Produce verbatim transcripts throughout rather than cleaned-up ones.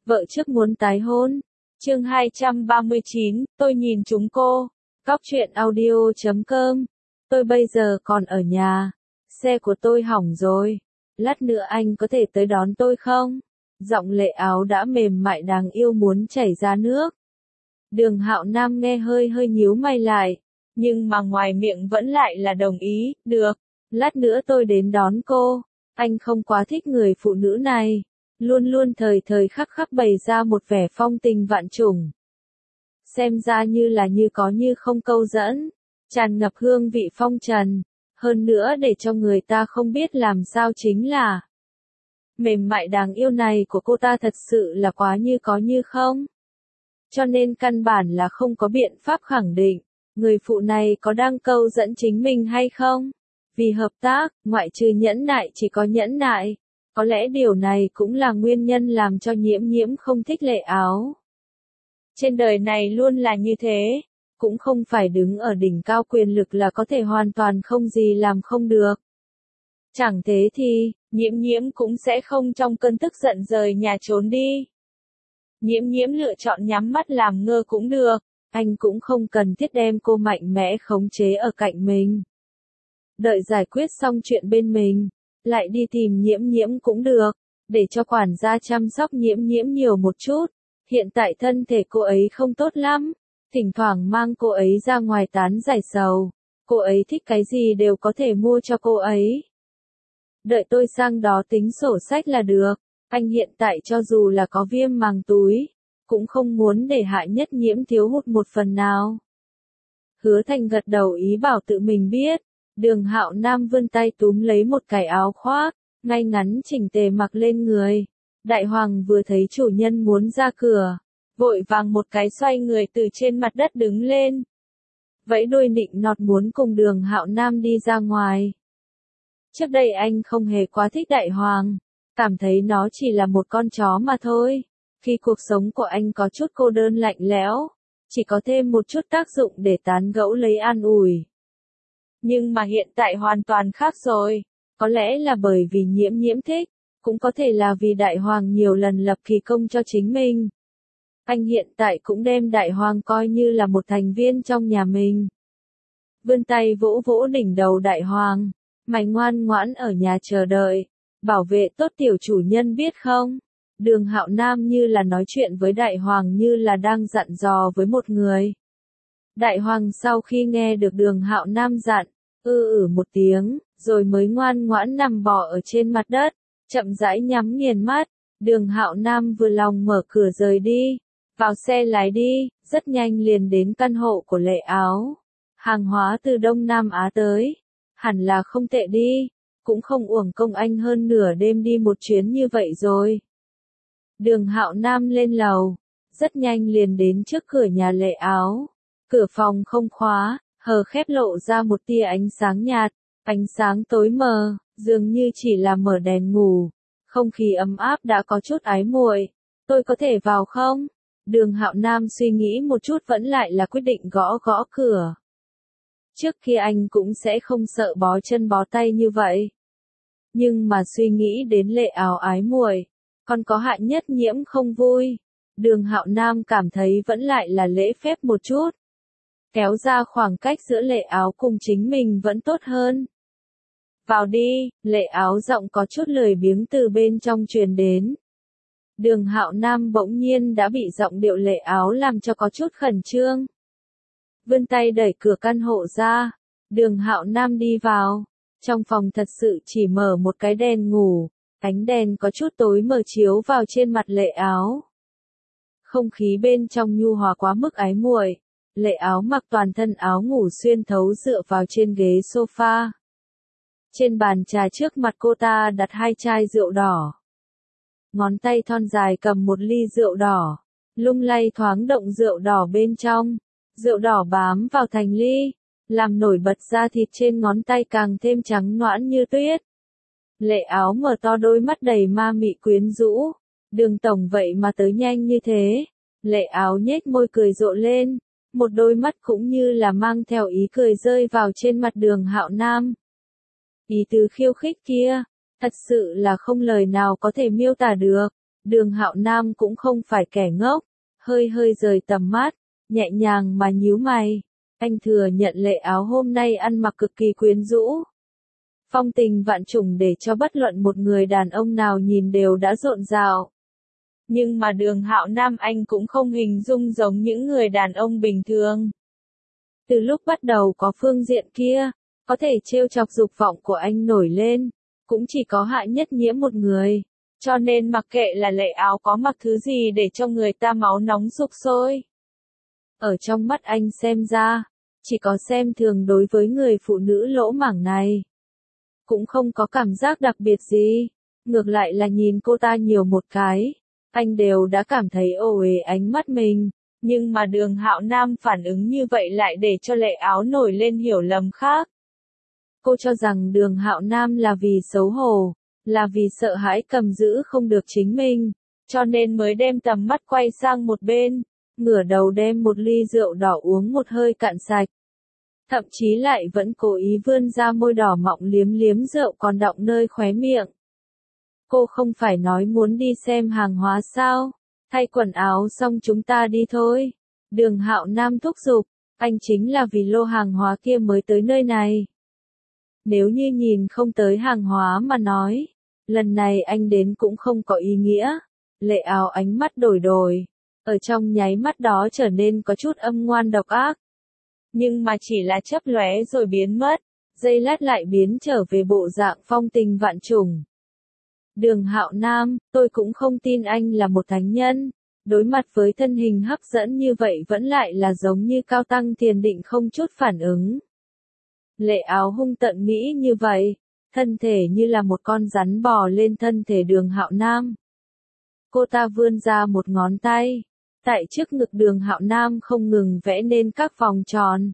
vợ trước muốn tái hôn. Chương hai trăm ba mươi chín, tôi nhìn chúng cô. Cóc truyện audio chấm com. Tôi bây giờ còn ở nhà. Xe của tôi hỏng rồi. Lát nữa anh có thể tới đón tôi không? Giọng Lệ Áo đã mềm mại đáng yêu muốn chảy ra nước. Đường Hạo Nam nghe hơi hơi nhíu mày lại. Nhưng mà ngoài miệng vẫn lại là đồng ý, được. Lát nữa tôi đến đón cô. Anh không quá thích người phụ nữ này. Luôn luôn thời thời khắc khắc bày ra một vẻ phong tình vạn trùng. Xem ra như là như có như không câu dẫn. Tràn ngập hương vị phong trần. Hơn nữa để cho người ta không biết làm sao chính là. Mềm mại đáng yêu này của cô ta thật sự là quá như có như không. Cho nên căn bản là không có biện pháp khẳng định. Người phụ này có đang câu dẫn chính mình hay không? Vì hợp tác, ngoại trừ nhẫn nại chỉ có nhẫn nại. Có lẽ điều này cũng là nguyên nhân làm cho Nhiễm Nhiễm không thích Lệ Áo. Trên đời này luôn là như thế. Cũng không phải đứng ở đỉnh cao quyền lực là có thể hoàn toàn không gì làm không được. Chẳng thế thì, Nhiễm Nhiễm cũng sẽ không trong cơn tức giận rời nhà trốn đi. Nhiễm Nhiễm lựa chọn nhắm mắt làm ngơ cũng được. Anh cũng không cần thiết đem cô mạnh mẽ khống chế ở cạnh mình. Đợi giải quyết xong chuyện bên mình, lại đi tìm Nhiễm Nhiễm cũng được, để cho quản gia chăm sóc Nhiễm Nhiễm nhiều một chút. Hiện tại thân thể cô ấy không tốt lắm, thỉnh thoảng mang cô ấy ra ngoài tán giải sầu. Cô ấy thích cái gì đều có thể mua cho cô ấy. Đợi tôi sang đó tính sổ sách là được. Anh hiện tại cho dù là có viêm màng túi, cũng không muốn để Hạ Nhất Nhiễm thiếu hụt một phần nào. Hứa Thành gật đầu ý bảo tự mình biết. Đường Hạo Nam vươn tay túm lấy một cái áo khoác, ngay ngắn chỉnh tề mặc lên người. Đại Hoàng vừa thấy chủ nhân muốn ra cửa, vội vàng một cái xoay người từ trên mặt đất đứng lên. Vẫy đuôi nịnh nọt muốn cùng Đường Hạo Nam đi ra ngoài. Trước đây anh không hề quá thích Đại Hoàng, cảm thấy nó chỉ là một con chó mà thôi. Khi cuộc sống của anh có chút cô đơn lạnh lẽo, chỉ có thêm một chút tác dụng để tán gẫu lấy an ủi. Nhưng mà hiện tại hoàn toàn khác rồi. Có lẽ là bởi vì Nhiễm Nhiễm thích, cũng có thể là vì Đại Hoàng nhiều lần lập kỳ công cho chính mình. Anh hiện tại cũng đem Đại Hoàng coi như là một thành viên trong nhà mình. Vươn tay vỗ vỗ đỉnh đầu Đại Hoàng. Mày ngoan ngoãn ở nhà chờ đợi, bảo vệ tốt tiểu chủ nhân biết không? Đường Hạo Nam như là nói chuyện với Đại Hoàng như là đang dặn dò với một người. Đại Hoàng sau khi nghe được Đường Hạo Nam dặn, ư ử một tiếng, rồi mới ngoan ngoãn nằm bò ở trên mặt đất, chậm rãi nhắm nghiền mắt. Đường Hạo Nam vừa lòng mở cửa rời đi, vào xe lái đi, rất nhanh liền đến căn hộ của Lệ Áo. Hàng hóa từ Đông Nam Á tới, hẳn là không tệ đi, cũng không uổng công anh hơn nửa đêm đi một chuyến như vậy rồi. Đường Hạo Nam lên lầu, rất nhanh liền đến trước cửa nhà Lệ Áo. Cửa phòng không khóa, hờ khép lộ ra một tia ánh sáng nhạt, ánh sáng tối mờ, dường như chỉ là mở đèn ngủ. Không khí ấm áp đã có chút ái muội. Tôi có thể vào không? Đường Hạo Nam suy nghĩ một chút vẫn lại là quyết định gõ gõ cửa. Trước kia anh cũng sẽ không sợ bó chân bó tay như vậy. Nhưng mà suy nghĩ đến Lệ Áo ái muội, còn có Hạ Nhất Nhiễm không vui. Đường Hạo Nam cảm thấy vẫn lại là lễ phép một chút. Kéo ra khoảng cách giữa Lệ Áo cùng chính mình vẫn tốt hơn. Vào đi, Lệ Áo giọng có chút lười biếng từ bên trong truyền đến. Đường Hạo Nam bỗng nhiên đã bị giọng điệu Lệ Áo làm cho có chút khẩn trương. Vươn tay đẩy cửa căn hộ ra. Đường Hạo Nam đi vào. Trong phòng thật sự chỉ mở một cái đèn ngủ. Ánh đèn có chút tối mờ chiếu vào trên mặt Lệ Áo. Không khí bên trong nhu hòa quá mức ái muội. Lệ Áo mặc toàn thân áo ngủ xuyên thấu dựa vào trên ghế sofa. Trên bàn trà trước mặt cô ta đặt hai chai rượu đỏ. Ngón tay thon dài cầm một ly rượu đỏ, lung lay thoáng động rượu đỏ bên trong. Rượu đỏ bám vào thành ly, làm nổi bật da thịt trên ngón tay càng thêm trắng nõn như tuyết. Lệ Áo mở to đôi mắt đầy ma mị quyến rũ. Đường tổng vậy mà tới nhanh như thế. Lệ Áo nhếch môi cười rộ lên. Một đôi mắt cũng như là mang theo ý cười rơi vào trên mặt Đường Hạo Nam. Ý tứ khiêu khích kia, thật sự là không lời nào có thể miêu tả được. Đường Hạo Nam cũng không phải kẻ ngốc, hơi hơi rời tầm mắt, nhẹ nhàng mà nhíu mày. Anh thừa nhận Lệ Áo hôm nay ăn mặc cực kỳ quyến rũ. Phong tình vạn trùng để cho bất luận một người đàn ông nào nhìn đều đã rộn rào. Nhưng mà Đường Hạo Nam anh cũng không hình dung giống những người đàn ông bình thường. Từ lúc bắt đầu có phương diện kia, có thể trêu chọc dục vọng của anh nổi lên, cũng chỉ có Hạ Nhất Nhiễm một người. Cho nên mặc kệ là Lệ Áo có mặc thứ gì để cho người ta máu nóng sục sôi. Ở trong mắt anh xem ra, chỉ có xem thường đối với người phụ nữ lỗ mảng này. Cũng không có cảm giác đặc biệt gì, ngược lại là nhìn cô ta nhiều một cái, anh đều đã cảm thấy ô uế ánh mắt mình. Nhưng mà Đường Hạo Nam phản ứng như vậy lại để cho Lệ Áo nổi lên hiểu lầm khác. Cô cho rằng Đường Hạo Nam là vì xấu hổ, là vì sợ hãi cầm giữ không được chính mình, cho nên mới đem tầm mắt quay sang một bên, ngửa đầu đem một ly rượu đỏ uống một hơi cạn sạch. Thậm chí lại vẫn cố ý vươn ra môi đỏ mọng liếm liếm rượu còn đọng nơi khóe miệng. Cô không phải nói muốn đi xem hàng hóa sao? Thay quần áo xong chúng ta đi thôi. Đường Hạo Nam thúc giục, anh chính là vì lô hàng hóa kia mới tới nơi này. Nếu như nhìn không tới hàng hóa mà nói, lần này anh đến cũng không có ý nghĩa. Lệ Áo ánh mắt đổi đổi, ở trong nháy mắt đó trở nên có chút âm ngoan độc ác. Nhưng mà chỉ là chớp lóe rồi biến mất, giây lát lại biến trở về bộ dạng phong tình vạn trùng. Đường Hạo Nam, tôi cũng không tin anh là một thánh nhân, đối mặt với thân hình hấp dẫn như vậy vẫn lại là giống như cao tăng thiền định không chút phản ứng. Lệ Áo hung tận mỹ như vậy, thân thể như là một con rắn bò lên thân thể Đường Hạo Nam. Cô ta vươn ra một ngón tay, tại trước ngực Đường Hạo Nam không ngừng vẽ nên các vòng tròn.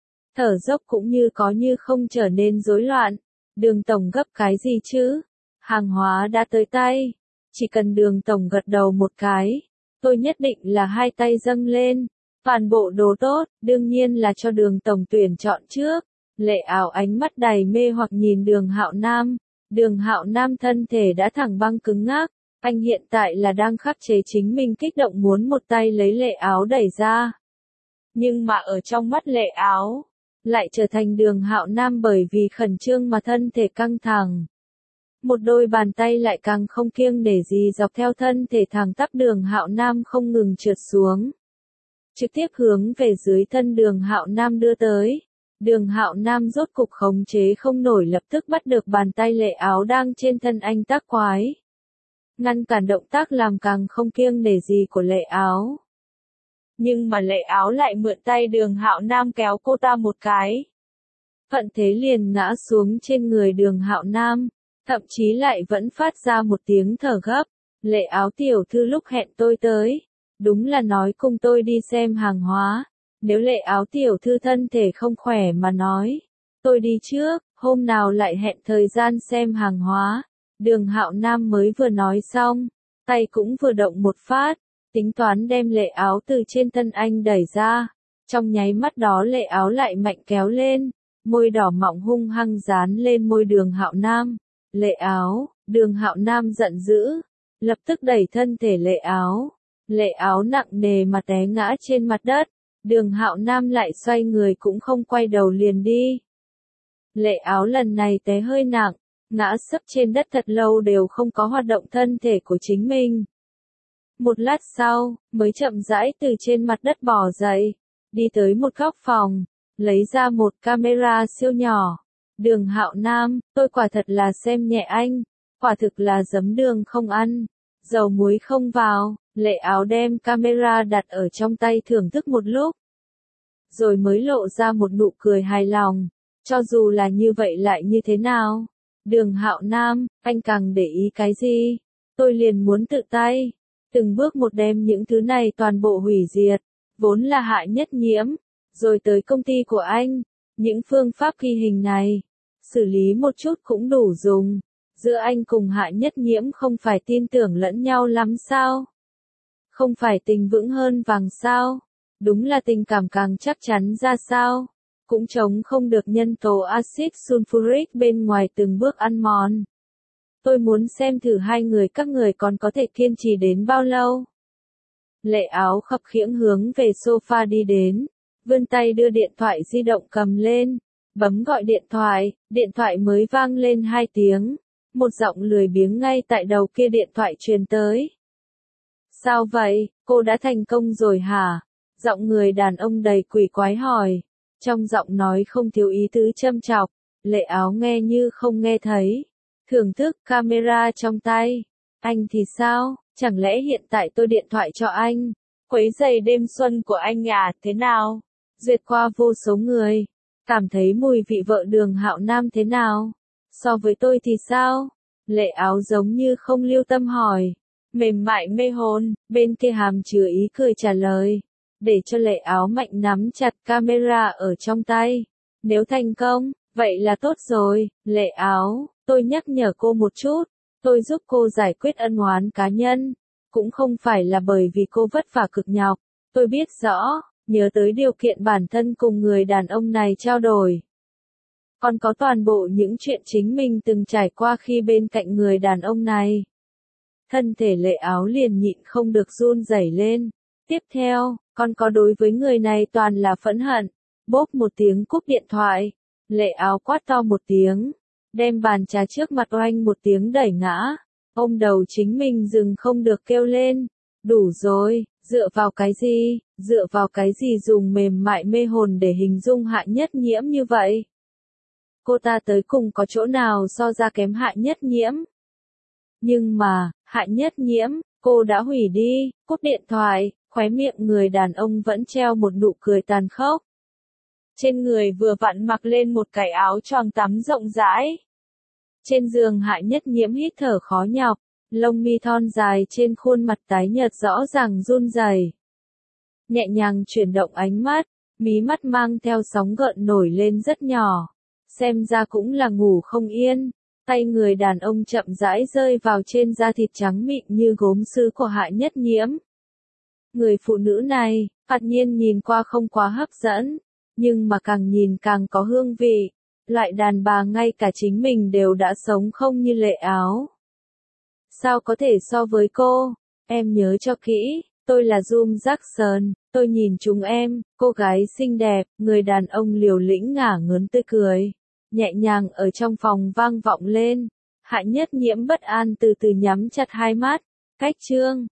Thở dốc cũng như có như không trở nên rối loạn. Đường tổng gấp cái gì chứ? Hàng hóa đã tới tay. Chỉ cần Đường tổng gật đầu một cái, tôi nhất định là hai tay dâng lên. Toàn bộ đồ tốt, đương nhiên là cho Đường tổng tuyển chọn trước. Lệ Áo ánh mắt đầy mê hoặc nhìn Đường Hạo Nam. Đường Hạo Nam thân thể đã thẳng băng cứng ngắc. Anh hiện tại là đang khắc chế chính mình kích động muốn một tay lấy Lệ Áo đẩy ra. Nhưng mà ở trong mắt Lệ Áo, lại trở thành Đường Hạo Nam bởi vì khẩn trương mà thân thể căng thẳng. Một đôi bàn tay lại càng không kiêng nể gì dọc theo thân thể thẳng tắp Đường Hạo Nam không ngừng trượt xuống. Trực tiếp hướng về dưới thân Đường Hạo Nam đưa tới. Đường Hạo Nam rốt cục khống chế không nổi lập tức bắt được bàn tay Lệ Áo đang trên thân anh tác quái. Ngăn cản động tác làm càng không kiêng nể gì của Lệ Áo. Nhưng mà Lệ Áo lại mượn tay Đường Hạo Nam kéo cô ta một cái. Thuận thế liền ngã xuống trên người Đường Hạo Nam, thậm chí lại vẫn phát ra một tiếng thở gấp. Lệ Áo tiểu thư lúc hẹn tôi tới, đúng là nói cùng tôi đi xem hàng hóa. Nếu Lệ Áo tiểu thư thân thể không khỏe mà nói, tôi đi trước, hôm nào lại hẹn thời gian xem hàng hóa. Đường Hạo Nam mới vừa nói xong, tay cũng vừa động một phát, tính toán đem Lệ Áo từ trên thân anh đẩy ra. Trong nháy mắt đó Lệ Áo lại mạnh kéo lên, môi đỏ mọng hung hăng dán lên môi Đường Hạo Nam. Lệ Áo, Đường Hạo Nam giận dữ, lập tức đẩy thân thể Lệ Áo. Lệ Áo nặng nề mà té ngã trên mặt đất, Đường Hạo Nam lại xoay người cũng không quay đầu liền đi. Lệ Áo lần này té hơi nặng, ngã sấp trên đất thật lâu đều không có hoạt động thân thể của chính mình. Một lát sau, mới chậm rãi từ trên mặt đất bò dậy, đi tới một góc phòng, lấy ra một camera siêu nhỏ. Đường Hạo Nam, tôi quả thật là xem nhẹ anh, quả thực là giấm đường không ăn, dầu muối không vào. Lệ Áo đem camera đặt ở trong tay thưởng thức một lúc, rồi mới lộ ra một nụ cười hài lòng. Cho dù là như vậy lại như thế nào? Đường Hạo Nam, anh càng để ý cái gì? Tôi liền muốn tự tay, từng bước một đem những thứ này toàn bộ hủy diệt, vốn là Hạ Nhất Nhiễm, rồi tới công ty của anh. Những phương pháp ghi hình này, xử lý một chút cũng đủ dùng. Giữa anh cùng Hạ Nhất Nhiễm không phải tin tưởng lẫn nhau lắm sao? Không phải tình vững hơn vàng sao? Đúng là tình cảm càng chắc chắn ra sao? Cũng chống không được nhân tố axit sulfuric bên ngoài từng bước ăn mòn. Tôi muốn xem thử hai người các người còn có thể kiên trì đến bao lâu. Lệ Áo khập khiễng hướng về sofa đi đến, vươn tay đưa điện thoại di động cầm lên, bấm gọi điện thoại, điện thoại mới vang lên hai tiếng, một giọng lười biếng ngay tại đầu kia điện thoại truyền tới. Sao vậy, cô đã thành công rồi hả? Giọng người đàn ông đầy quỷ quái hỏi, trong giọng nói không thiếu ý tứ châm chọc. Lệ Áo nghe như không nghe thấy, thưởng thức camera trong tay. Anh thì sao, chẳng lẽ hiện tại tôi điện thoại cho anh, quấy rầy đêm xuân của anh à, thế nào? Duyệt qua vô số người, cảm thấy mùi vị vợ Đường Hạo Nam thế nào? So với tôi thì sao? Lệ Áo giống như không lưu tâm hỏi, mềm mại mê hồn, bên kia hàm chứa ý cười trả lời, để cho Lệ Áo mạnh nắm chặt camera ở trong tay. Nếu thành công, vậy là tốt rồi, Lệ Áo, tôi nhắc nhở cô một chút, tôi giúp cô giải quyết ân oán cá nhân, cũng không phải là bởi vì cô vất vả cực nhọc, tôi biết rõ, nhớ tới điều kiện bản thân cùng người đàn ông này trao đổi. Còn có toàn bộ những chuyện chính mình từng trải qua khi bên cạnh người đàn ông này. Thân thể Lệ Áo liền nhịn không được run rẩy lên. Tiếp theo, còn có đối với người này toàn là phẫn hận. Bốp một tiếng cúp điện thoại. Lệ Áo quát to một tiếng, đem bàn trà trước mặt oanh một tiếng đẩy ngã. Ôm đầu chính mình dừng không được kêu lên. Đủ rồi, dựa vào cái gì, dựa vào cái gì dùng mềm mại mê hồn để hình dung Hạ Nhất Nhiễm như vậy? Cô ta tới cùng có chỗ nào so ra kém Hạ Nhất Nhiễm? Nhưng mà, Hạ Nhất Nhiễm, cô đã hủy đi, cúp điện thoại, khóe miệng người đàn ông vẫn treo một nụ cười tàn khốc. Trên người vừa vặn mặc lên một cái áo choàng tắm rộng rãi. Trên giường Hạ Nhất Nhiễm hít thở khó nhọc, lông mi thon dài trên khuôn mặt tái nhợt rõ ràng run rẩy. Nhẹ nhàng chuyển động ánh mắt, mí mắt mang theo sóng gợn nổi lên rất nhỏ. Xem ra cũng là ngủ không yên. Tay người đàn ông chậm rãi rơi vào trên da thịt trắng mịn như gốm sứ của Hạ Nhất Nhiễm. Người phụ nữ này, thoạt nhiên nhìn qua không quá hấp dẫn, nhưng mà càng nhìn càng có hương vị. Loại đàn bà ngay cả chính mình đều đã sống không như Lệ Áo. Sao có thể so với cô? Em nhớ cho kỹ, tôi là Jum Jackson, tôi nhìn chúng em, cô gái xinh đẹp, người đàn ông liều lĩnh ngả ngớn tươi cười. Nhẹ nhàng ở trong phòng vang vọng lên. Hạ Nhất Nhiễm bất an từ từ nhắm chặt hai mắt. Cách chương